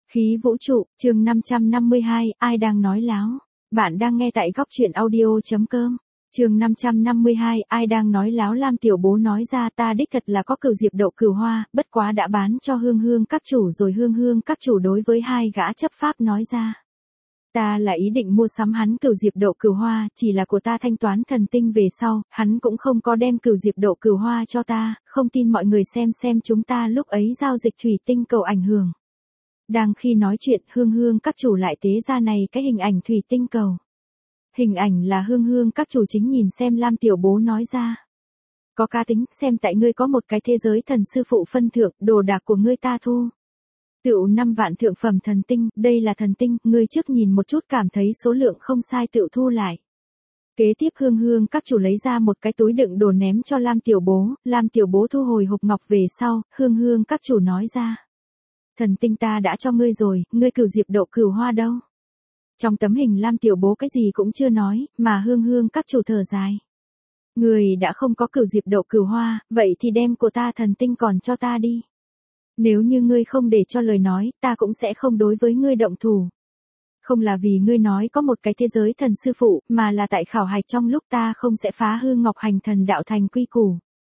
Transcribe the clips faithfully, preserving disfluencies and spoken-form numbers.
Khí vũ trụ, chương năm trăm năm mươi hai, ai đang nói láo? Bạn đang nghe tại góc truyện audio.com. Chương năm trăm năm mươi hai, ai đang nói láo? Lam Tiểu Bố nói ra, ta đích thật là có cửu diệp đậu cửu hoa, bất quá đã bán cho Hương Hương các chủ rồi. Hương Hương các chủ đối với hai gã chấp pháp nói ra. Ta là ý định mua sắm hắn cửu diệp đậu cửu hoa, chỉ là của ta thanh toán thần tinh về sau, hắn cũng không có đem cửu diệp đậu cửu hoa cho ta, không tin mọi người xem xem chúng ta lúc ấy giao dịch thủy tinh cầu ảnh hưởng. Đang khi nói chuyện, Hương Hương các chủ lại tế ra này cái hình ảnh thủy tinh cầu. Hình ảnh là Hương Hương các chủ chính nhìn xem. Lam Tiểu Bố nói ra. Có cá tính, xem tại ngươi có một cái thế giới thần sư phụ phân thượng, đồ đạc của ngươi ta thu. Tựu năm vạn thượng phẩm thần tinh, đây là thần tinh, ngươi trước nhìn một chút cảm thấy số lượng không sai tựu thu lại. Kế tiếp Hương Hương các chủ lấy ra một cái túi đựng đồ ném cho Lam Tiểu Bố, Lam Tiểu Bố thu hồi hộp ngọc về sau, Hương Hương các chủ nói ra. Thần tinh ta đã cho ngươi rồi, ngươi cửu diệp đậu cửu hoa đâu? Trong tấm hình Lam Tiểu Bố cái gì cũng chưa nói, mà Hương Hương các chủ thở dài. Ngươi đã không có cửu diệp đậu cửu hoa, vậy thì đem của ta thần tinh còn cho ta đi. Nếu như ngươi không để cho lời nói, ta cũng sẽ không đối với ngươi động thủ. Không là vì ngươi nói có một cái thế giới thần sư phụ, mà là tại khảo hạch trong lúc ta không sẽ phá hư Ngọc Hành Thần đạo thành quy củ.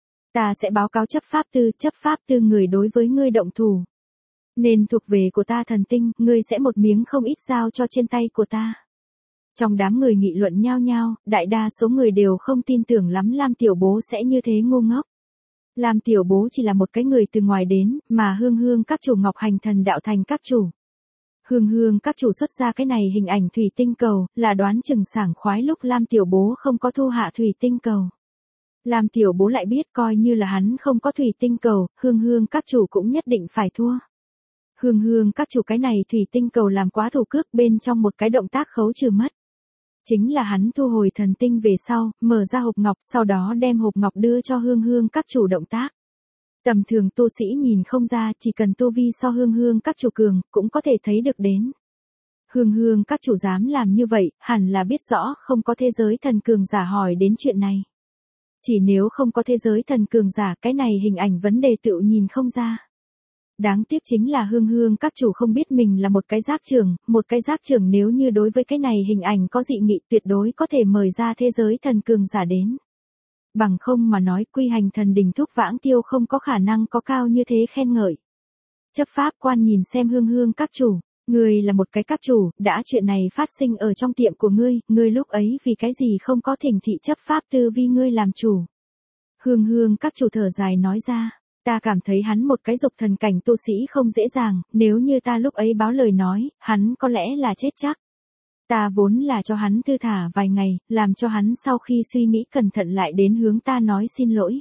Ta sẽ báo cáo chấp pháp tư, chấp pháp tư người đối với ngươi động thủ. Nên thuộc về của ta thần tinh, ngươi sẽ một miếng không ít giao cho trên tay của ta. Trong đám người nghị luận nhao nhao, đại đa số người đều không tin tưởng lắm Lam Tiểu Bố sẽ như thế ngu ngốc. Lam Tiểu Bố chỉ là một cái người từ ngoài đến, mà Hương Hương các chủ Ngọc Hành Thần đạo thành các chủ. Hương Hương các chủ xuất ra cái này hình ảnh thủy tinh cầu, là đoán chừng sảng khoái lúc Lam Tiểu Bố không có thu hạ thủy tinh cầu. Lam Tiểu Bố lại biết coi như là hắn không có thủy tinh cầu, Hương Hương các chủ cũng nhất định phải thua. Hương Hương các chủ cái này thủy tinh cầu làm quá thủ cước, bên trong một cái động tác khấu trừ mất. Chính là hắn thu hồi thần tinh về sau, mở ra hộp ngọc, sau đó đem hộp ngọc đưa cho Hương Hương các chủ động tác. Tầm thường tu sĩ nhìn không ra, chỉ cần tu vi so Hương Hương các chủ cường, cũng có thể thấy được đến. Hương Hương các chủ dám làm như vậy, hẳn là biết rõ không có thế giới thần cường giả hỏi đến chuyện này. Chỉ nếu không có thế giới thần cường giả, cái này hình ảnh vấn đề tựu nhìn không ra. Đáng tiếc chính là Hương Hương các chủ không biết mình là một cái giác trưởng, một cái giác trưởng nếu như đối với cái này hình ảnh có dị nghị tuyệt đối có thể mời ra thế giới thần cường giả đến. Bằng không mà nói quy hành thần đỉnh thuốc vãng tiêu không có khả năng có cao như thế khen ngợi. Chấp pháp quan nhìn xem Hương Hương các chủ, ngươi là một cái các chủ, đã chuyện này phát sinh ở trong tiệm của ngươi, ngươi lúc ấy vì cái gì không có thỉnh thị chấp pháp tư vi ngươi làm chủ. Hương Hương các chủ thở dài nói ra. Ta cảm thấy hắn một cái dục thần cảnh tu sĩ không dễ dàng, nếu như ta lúc ấy báo lời nói, hắn có lẽ là chết chắc. Ta vốn là cho hắn thư thả vài ngày, làm cho hắn sau khi suy nghĩ cẩn thận lại đến hướng ta nói xin lỗi.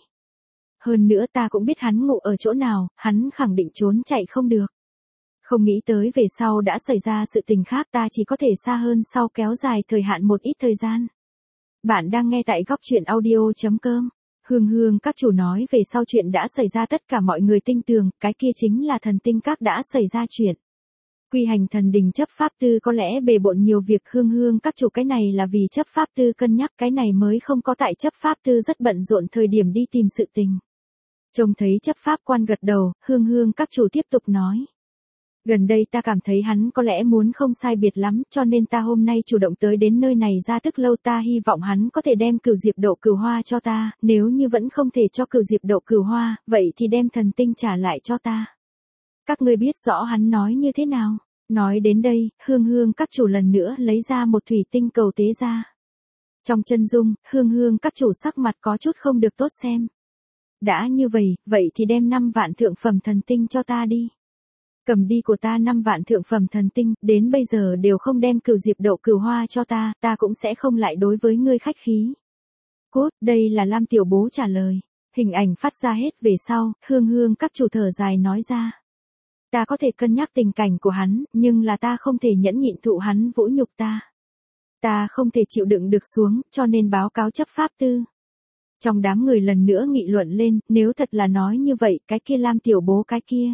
Hơn nữa ta cũng biết hắn ngủ ở chỗ nào, hắn khẳng định trốn chạy không được. Không nghĩ tới về sau đã xảy ra sự tình khác, ta chỉ có thể xa hơn sau kéo dài thời hạn một ít thời gian. Bạn đang nghe tại góc truyện audio.com. Hương Hương các chủ nói về sau chuyện đã xảy ra tất cả mọi người tin tưởng, cái kia chính là thần tinh các đã xảy ra chuyện. Quy hành thần đình chấp pháp tư có lẽ bề bộn nhiều việc, Hương Hương các chủ cái này là vì chấp pháp tư cân nhắc, cái này mới không có tại chấp pháp tư rất bận rộn thời điểm đi tìm sự tình. Trông thấy chấp pháp quan gật đầu, Hương Hương các chủ tiếp tục nói. Gần đây ta cảm thấy hắn có lẽ muốn không sai biệt lắm, cho nên ta hôm nay chủ động tới đến nơi này ra tức lâu, ta hy vọng hắn có thể đem cửu diệp đậu cửu hoa cho ta, nếu như vẫn không thể cho cửu diệp đậu cửu hoa, vậy thì đem thần tinh trả lại cho ta. Các ngươi biết rõ hắn nói như thế nào? Nói đến đây, Hương Hương các chủ lần nữa lấy ra một thủy tinh cầu tế ra. Trong chân dung, Hương Hương các chủ sắc mặt có chút không được tốt xem. Đã như vậy, vậy thì đem năm vạn thượng phẩm thần tinh cho ta đi. Cầm đi của ta năm vạn thượng phẩm thần tinh, đến bây giờ đều không đem cửu diệp đậu cửu hoa cho ta, ta cũng sẽ không lại đối với ngươi khách khí. Cốt, đây là Lam Tiểu Bố trả lời. Hình ảnh phát ra hết về sau, Hương Hương các chủ thở dài nói ra. Ta có thể cân nhắc tình cảnh của hắn, nhưng là ta không thể nhẫn nhịn thụ hắn vũ nhục ta. Ta không thể chịu đựng được xuống, cho nên báo cáo chấp pháp tư. Trong đám người lần nữa nghị luận lên, nếu thật là nói như vậy, cái kia Lam Tiểu Bố cái kia.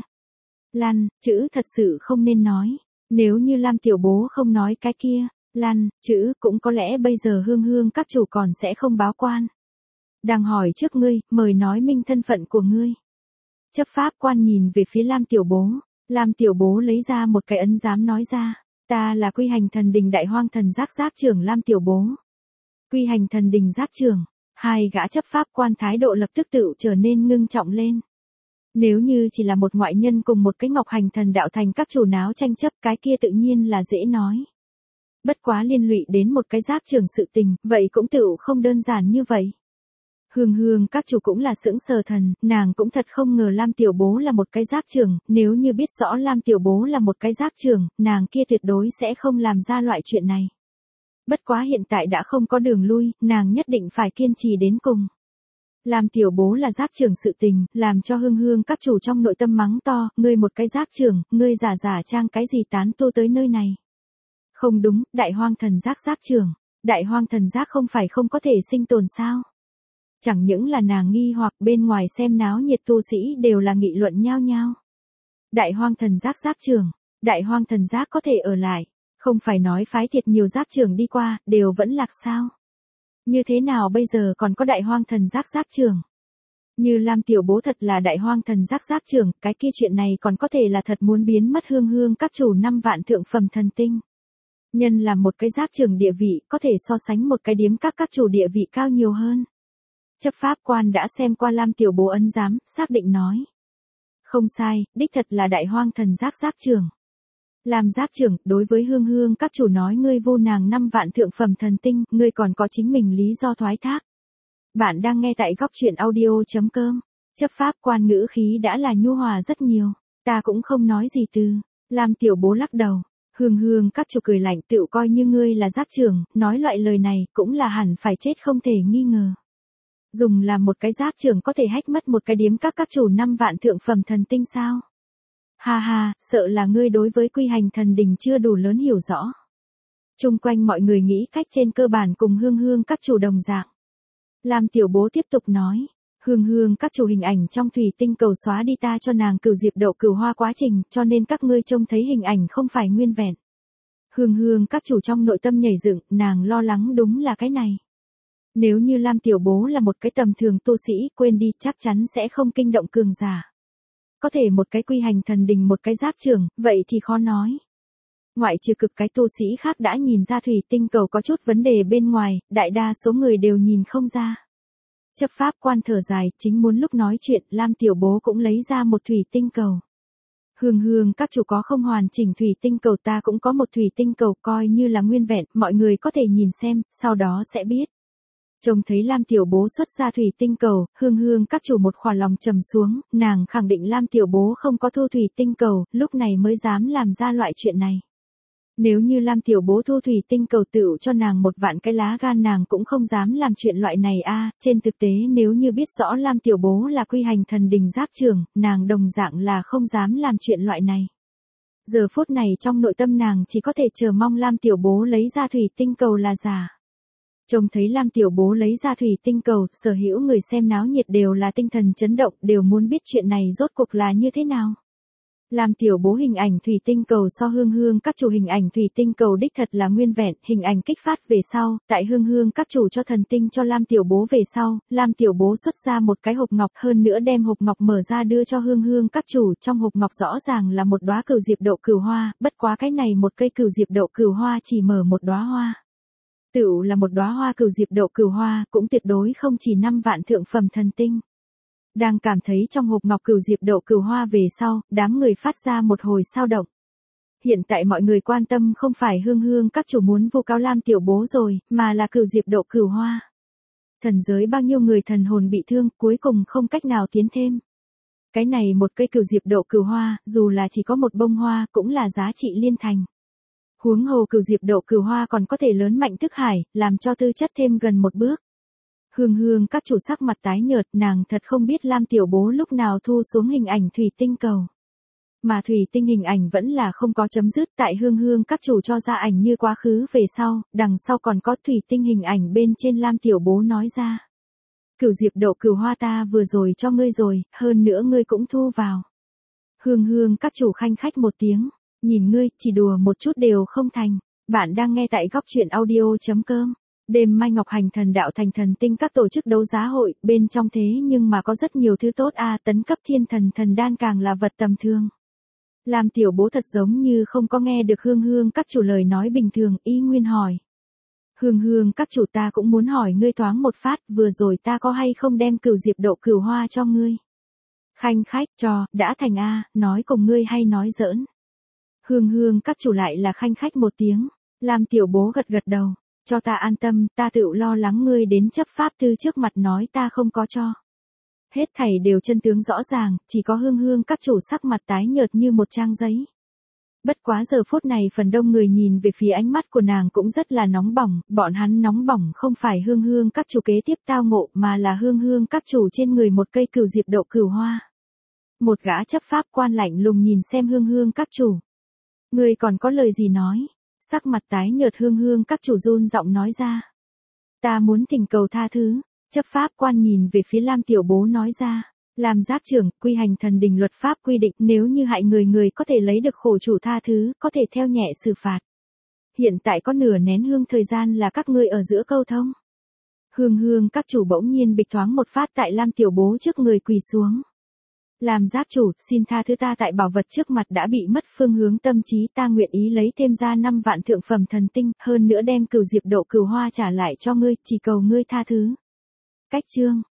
Lan, chữ thật sự không nên nói. Nếu như Lam Tiểu Bố không nói cái kia, Lan, chữ cũng có lẽ bây giờ Hương Hương các chủ còn sẽ không báo quan. Đang hỏi trước ngươi, mời nói minh thân phận của ngươi. Chấp pháp quan nhìn về phía Lam Tiểu Bố. Lam Tiểu Bố lấy ra một cái ấn giám nói ra, ta là Quy Hành Thần Đình Đại Hoang Thần Giác Giác trưởng Lam Tiểu Bố. Quy Hành Thần Đình Giác trưởng, hai gã chấp pháp quan thái độ lập tức tự trở nên ngưng trọng lên. Nếu như chỉ là một ngoại nhân cùng một cái Ngọc Hành Thần đạo thành các chủ náo tranh chấp, cái kia tự nhiên là dễ nói. Bất quá liên lụy đến một cái giác trưởng sự tình, vậy cũng tự không đơn giản như vậy. Hương Hương các chủ cũng là sững sờ thần, nàng cũng thật không ngờ Lam Tiểu Bố là một cái giác trưởng, nếu như biết rõ Lam Tiểu Bố là một cái giác trưởng, nàng kia tuyệt đối sẽ không làm ra loại chuyện này. Bất quá hiện tại đã không có đường lui, nàng nhất định phải kiên trì đến cùng. Lam Tiểu Bố là giác trưởng sự tình, làm cho Hương Hương các chủ trong nội tâm mắng to, ngươi một cái giác trưởng, ngươi giả giả trang cái gì tán tu tới nơi này. Không đúng, Đại Hoang Thần Giác giác trưởng, Đại Hoang Thần Giác không phải không có thể sinh tồn sao? Chẳng những là nàng nghi hoặc bên ngoài xem náo nhiệt tu sĩ đều là nghị luận nhao nhao. Đại Hoang Thần Giác giác trưởng, Đại Hoang Thần Giác có thể ở lại, không phải nói phái thiệt nhiều giác trưởng đi qua, đều vẫn lạc sao? Như thế nào bây giờ còn có Đại Hoang Thần Giác giác trưởng? Như Lam Tiểu Bố thật là Đại Hoang Thần Giác giác trưởng, cái kia chuyện này còn có thể là thật muốn biến mất Hương Hương các chủ năm vạn thượng phẩm thần tinh. Nhân là một cái giác trưởng địa vị, có thể so sánh một cái điếm các các chủ địa vị cao nhiều hơn. Chấp pháp quan đã xem qua Lam Tiểu Bố ấn giám, xác định nói. Không sai, đích thật là Đại Hoang Thần Giác giác trưởng. Làm giác trưởng, đối với Hương Hương các chủ nói ngươi vô nàng năm vạn thượng phẩm thần tinh, ngươi còn có chính mình lý do thoái thác. Bạn đang nghe tại góc truyện audio.com. Chấp pháp quan ngữ khí đã là nhu hòa rất nhiều, ta cũng không nói gì từ. Lam Tiểu Bố lắc đầu. Hương Hương các chủ cười lạnh, tự coi như ngươi là giác trưởng, nói loại lời này cũng là hẳn phải chết không thể nghi ngờ. Dùng là một cái giác trưởng có thể hách mất một cái điếm các các chủ năm vạn thượng phẩm thần tinh sao? Ha ha, sợ là ngươi đối với Quy Hành Thần Đình chưa đủ lớn hiểu rõ. Chung quanh mọi người nghĩ cách trên cơ bản cùng Hương Hương các chủ đồng dạng. Lam Tiểu Bố tiếp tục nói, Hương Hương các chủ hình ảnh trong thủy tinh cầu xóa đi ta cho nàng cửu diệp đậu cửu hoa quá trình, cho nên các ngươi trông thấy hình ảnh không phải nguyên vẹn. Hương Hương các chủ trong nội tâm nhảy dựng, nàng lo lắng đúng là cái này. Nếu như Lam Tiểu Bố là một cái tầm thường tu sĩ, quên đi, chắc chắn sẽ không kinh động cường giả. Có thể một cái Quy Hành Thần Đình một cái giác trưởng, vậy thì khó nói. Ngoại trừ cực cái tu sĩ khác đã nhìn ra thủy tinh cầu có chút vấn đề bên ngoài, đại đa số người đều nhìn không ra. Chấp pháp quan thở dài, chính muốn lúc nói chuyện, Lam Tiểu Bố cũng lấy ra một thủy tinh cầu. Hương Hương các chủ có không hoàn chỉnh thủy tinh cầu, ta cũng có một thủy tinh cầu, coi như là nguyên vẹn, mọi người có thể nhìn xem, sau đó sẽ biết. Trông thấy Lam Tiểu Bố xuất ra thủy tinh cầu, Hương Hương các chủ một khỏa lòng trầm xuống, nàng khẳng định Lam Tiểu Bố không có thu thủy tinh cầu, lúc này mới dám làm ra loại chuyện này. Nếu như Lam Tiểu Bố thu thủy tinh cầu tự cho nàng một vạn cái lá gan nàng cũng không dám làm chuyện loại này a. Trên thực tế nếu như biết rõ Lam Tiểu Bố là Quy Hành Thần Đình giác trưởng, nàng đồng dạng là không dám làm chuyện loại này. Giờ phút này trong nội tâm nàng chỉ có thể chờ mong Lam Tiểu Bố lấy ra thủy tinh cầu là giả. Trông thấy Lam Tiểu Bố lấy ra thủy tinh cầu, sở hữu người xem náo nhiệt đều là tinh thần chấn động, đều muốn biết chuyện này rốt cuộc là như thế nào. Lam Tiểu Bố hình ảnh thủy tinh cầu so Hương Hương các chủ hình ảnh thủy tinh cầu đích thật là nguyên vẹn, hình ảnh kích phát về sau, tại Hương Hương các chủ cho thần tinh cho Lam Tiểu Bố về sau, Lam Tiểu Bố xuất ra một cái hộp ngọc, hơn nữa đem hộp ngọc mở ra đưa cho Hương Hương các chủ, trong hộp ngọc rõ ràng là một đóa cửu diệp đậu cửu hoa, bất quá cái này một cây cửu diệp đậu cửu hoa chỉ mở một đóa hoa. Tựu là một đóa hoa cửu diệp đậu cửu hoa, cũng tuyệt đối không chỉ năm vạn thượng phẩm thần tinh. Đang cảm thấy trong hộp ngọc cửu diệp đậu cửu hoa về sau, đám người phát ra một hồi sao động. Hiện tại mọi người quan tâm không phải Hương Hương các chủ muốn vu cáo Lam Tiểu Bố rồi, mà là cửu diệp đậu cửu hoa. Thần giới bao nhiêu người thần hồn bị thương, cuối cùng không cách nào tiến thêm. Cái này một cây cửu diệp đậu cửu hoa, dù là chỉ có một bông hoa, cũng là giá trị liên thành. Huống hồ cửu diệp đậu cửu hoa còn có thể lớn mạnh thức hải, làm cho tư chất thêm gần một bước. Hương Hương các chủ sắc mặt tái nhợt, nàng thật không biết Lam Tiểu Bố lúc nào thu xuống hình ảnh thủy tinh cầu. Mà thủy tinh hình ảnh vẫn là không có chấm dứt, tại Hương Hương các chủ cho ra ảnh như quá khứ về sau, đằng sau còn có thủy tinh hình ảnh bên trên Lam Tiểu Bố nói ra. Cửu diệp đậu cửu hoa ta vừa rồi cho ngươi rồi, hơn nữa ngươi cũng thu vào. Hương Hương các chủ khanh khách một tiếng, nhìn ngươi, chỉ đùa một chút đều không thành. Bạn đang nghe tại góc truyện audio.com. Đêm Mai Ngọc Hành Thần đạo thành thần tinh các tổ chức đấu giá hội, bên trong thế nhưng mà có rất nhiều thứ tốt a, tấn cấp thiên thần thần đan càng là vật tầm thường. Lam tiểu bố thật giống như không có nghe được hương hương các chủ lời nói bình thường, y nguyên hỏi. Hương hương các chủ ta cũng muốn hỏi ngươi thoáng một phát, vừa rồi ta có hay không đem cửu diệp độ cửu hoa cho ngươi? Khanh khách, cho, đã thành a, nói cùng ngươi hay nói giỡn. Hương hương các chủ lại là khanh khách một tiếng, Lam tiểu bố gật gật đầu, cho ta an tâm, ta tự lo lắng ngươi đến chấp pháp tư trước mặt nói ta không có cho. Hết thảy đều chân tướng rõ ràng, chỉ có hương hương các chủ sắc mặt tái nhợt như một trang giấy. Bất quá giờ phút này phần đông người nhìn về phía ánh mắt của nàng cũng rất là nóng bỏng, bọn hắn nóng bỏng không phải hương hương các chủ kế tiếp tao ngộ mà là hương hương các chủ trên người một cây cửu diệp độ cửu hoa. Một gã chấp pháp quan lạnh lùng nhìn xem hương hương các chủ. Người còn có lời gì nói? Sắc mặt tái nhợt hương hương các chủ run giọng nói ra. Ta muốn thỉnh cầu tha thứ. Chấp pháp quan nhìn về phía Lam tiểu bố nói ra. Làm giác trưởng, quy hành thần đình luật pháp quy định nếu như hại người người có thể lấy được khổ chủ tha thứ, có thể theo nhẹ xử phạt. Hiện tại có nửa nén hương thời gian là các ngươi ở giữa câu thông. Hương hương các chủ bỗng nhiên bịch thoáng một phát tại Lam tiểu bố trước người quỳ xuống. Làm giác chủ, xin tha thứ ta tại bảo vật trước mặt đã bị mất phương hướng tâm trí, ta nguyện ý lấy thêm ra năm vạn thượng phẩm thần tinh, hơn nữa đem cửu diệp độ cửu hoa trả lại cho ngươi, chỉ cầu ngươi tha thứ. Cách chương